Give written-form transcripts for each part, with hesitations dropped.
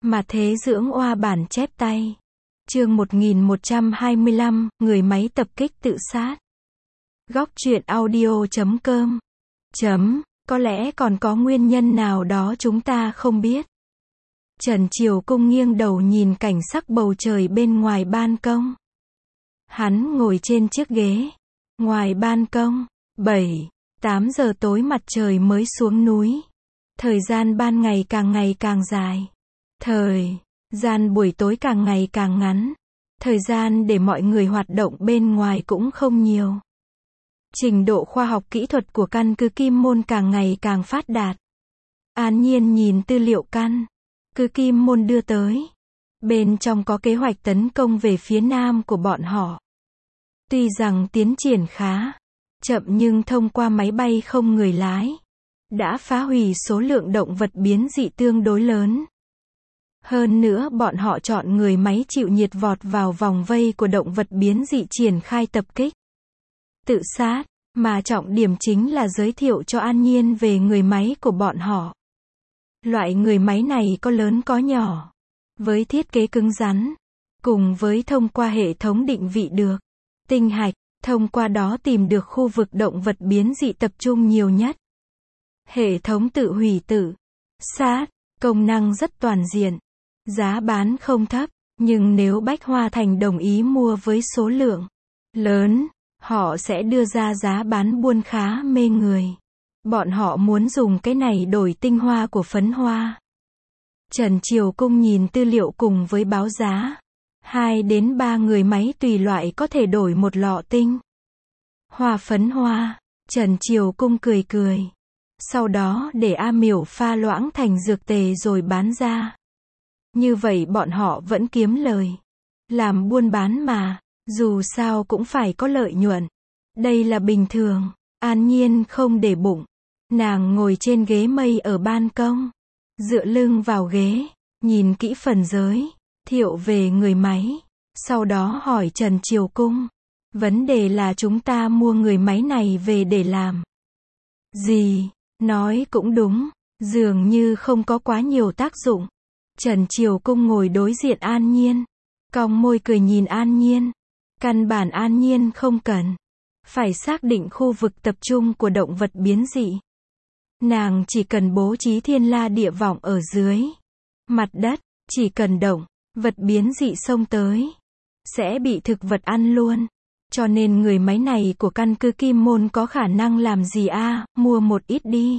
Mà thế dưỡng oa bản chép tay. Chương 1125, người máy tập kích tự sát. Góc truyện audio.com. Có lẽ còn có nguyên nhân nào đó chúng ta không biết. Trần Triều Cung nghiêng đầu nhìn cảnh sắc bầu trời bên ngoài ban công. Hắn ngồi trên chiếc ghế. Ngoài ban công, 7-8 giờ tối mặt trời mới xuống núi. Thời gian ban ngày càng dài. Thời gian buổi tối càng ngày càng ngắn. Thời gian để mọi người hoạt động bên ngoài cũng không nhiều. Trình độ khoa học kỹ thuật của căn cứ Kim Môn càng ngày càng phát đạt. An Nhiên nhìn tư liệu căn cứ Kim Môn đưa tới. Bên trong có kế hoạch tấn công về phía nam của bọn họ. Tuy rằng tiến triển khá chậm nhưng thông qua máy bay không người lái, đã phá hủy số lượng động vật biến dị tương đối lớn. Hơn nữa bọn họ chọn người máy chịu nhiệt vọt vào vòng vây của động vật biến dị triển khai tập kích. Tự sát, mà trọng điểm chính là giới thiệu cho An Nhiên về người máy của bọn họ. Loại người máy này có lớn có nhỏ, với thiết kế cứng rắn, cùng với thông qua hệ thống định vị được tinh hạch, thông qua đó tìm được khu vực động vật biến dị tập trung nhiều nhất. Hệ thống tự hủy tự sát, công năng rất toàn diện. Giá bán không thấp, nhưng nếu Bách Hoa Thành đồng ý mua với số lượng lớn, họ sẽ đưa ra giá bán buôn khá mê người. Bọn họ muốn dùng cái này đổi tinh hoa của phấn hoa. Trần Triều Cung nhìn tư liệu cùng với báo giá. 2 đến 3 người máy tùy loại có thể đổi một lọ tinh hoa phấn hoa. Trần Triều Cung cười. Sau đó để A Miểu pha loãng thành dược tề rồi bán ra. Như vậy bọn họ vẫn kiếm lời. Làm buôn bán mà, dù sao cũng phải có lợi nhuận. Đây là bình thường. An Nhiên không để bụng. Nàng ngồi trên ghế mây ở ban công. Dựa lưng vào ghế, nhìn kỹ phần giới thiệu về người máy. Sau đó hỏi Trần Triều Cung. Vấn đề là chúng ta mua người máy này về để làm gì? Nói cũng đúng. Dường như không có quá nhiều tác dụng. Trần Triều Cung ngồi đối diện An Nhiên. Cong môi cười nhìn An Nhiên. Căn bản An Nhiên không cần phải xác định khu vực tập trung của động vật biến dị. Nàng chỉ cần bố trí thiên la địa võng ở dưới mặt đất. Chỉ cần động vật biến dị xông tới, sẽ bị thực vật ăn luôn. Cho nên người máy này của căn cứ Kim Môn có khả năng làm gì a? Mua một ít đi.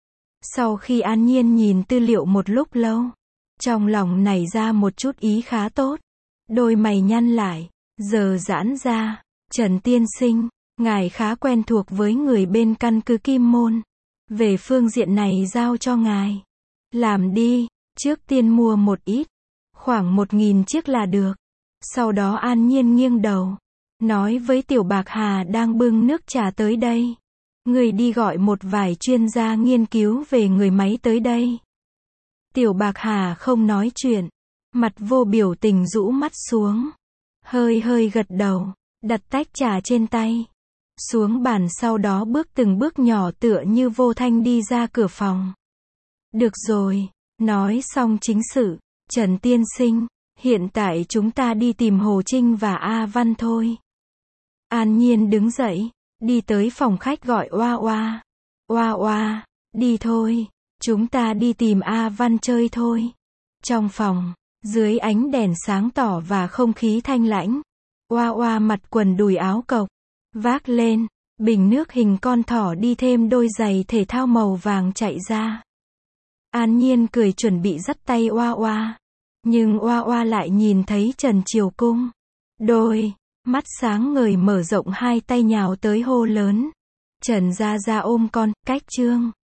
Sau khi An Nhiên nhìn tư liệu một lúc lâu, trong lòng nảy ra một chút ý khá tốt. Đôi mày nhăn lại, giờ giãn ra. Trần tiên sinh, ngài khá quen thuộc với người bên căn cứ Kim Môn. Về phương diện này giao cho ngài. Làm đi, trước tiên mua một ít. Khoảng 1.000 chiếc là được. Sau đó An Nhiên nghiêng đầu. Nói với Tiểu Bạc Hà đang bưng nước trà tới đây. Người đi gọi một vài chuyên gia nghiên cứu về người máy tới đây. Tiểu Bạc Hà không nói chuyện. Mặt vô biểu tình rũ mắt xuống. Hơi gật đầu. Đặt tách trà trên tay xuống bàn, sau đó bước từng bước nhỏ tựa như vô thanh đi ra cửa phòng. Được rồi. Nói xong chính sự. Trần tiên sinh, hiện tại chúng ta đi tìm Hồ Trinh và A Văn thôi. An Nhiên đứng dậy, đi tới phòng khách gọi Oa Oa. Oa Oa, đi thôi, chúng ta đi tìm A Văn chơi thôi. Trong phòng, dưới ánh đèn sáng tỏ và không khí thanh lãnh, Oa Oa mặc quần đùi áo cộc, vác lên bình nước hình con thỏ đi thêm đôi giày thể thao màu vàng chạy ra. An Nhiên cười chuẩn bị dắt tay Oa Oa. Nhưng Oa Oa lại nhìn thấy Trần Triều Cung. Đôi mắt sáng ngời mở rộng, hai tay nhào tới hô lớn. Trần gia gia ôm con, cách Trương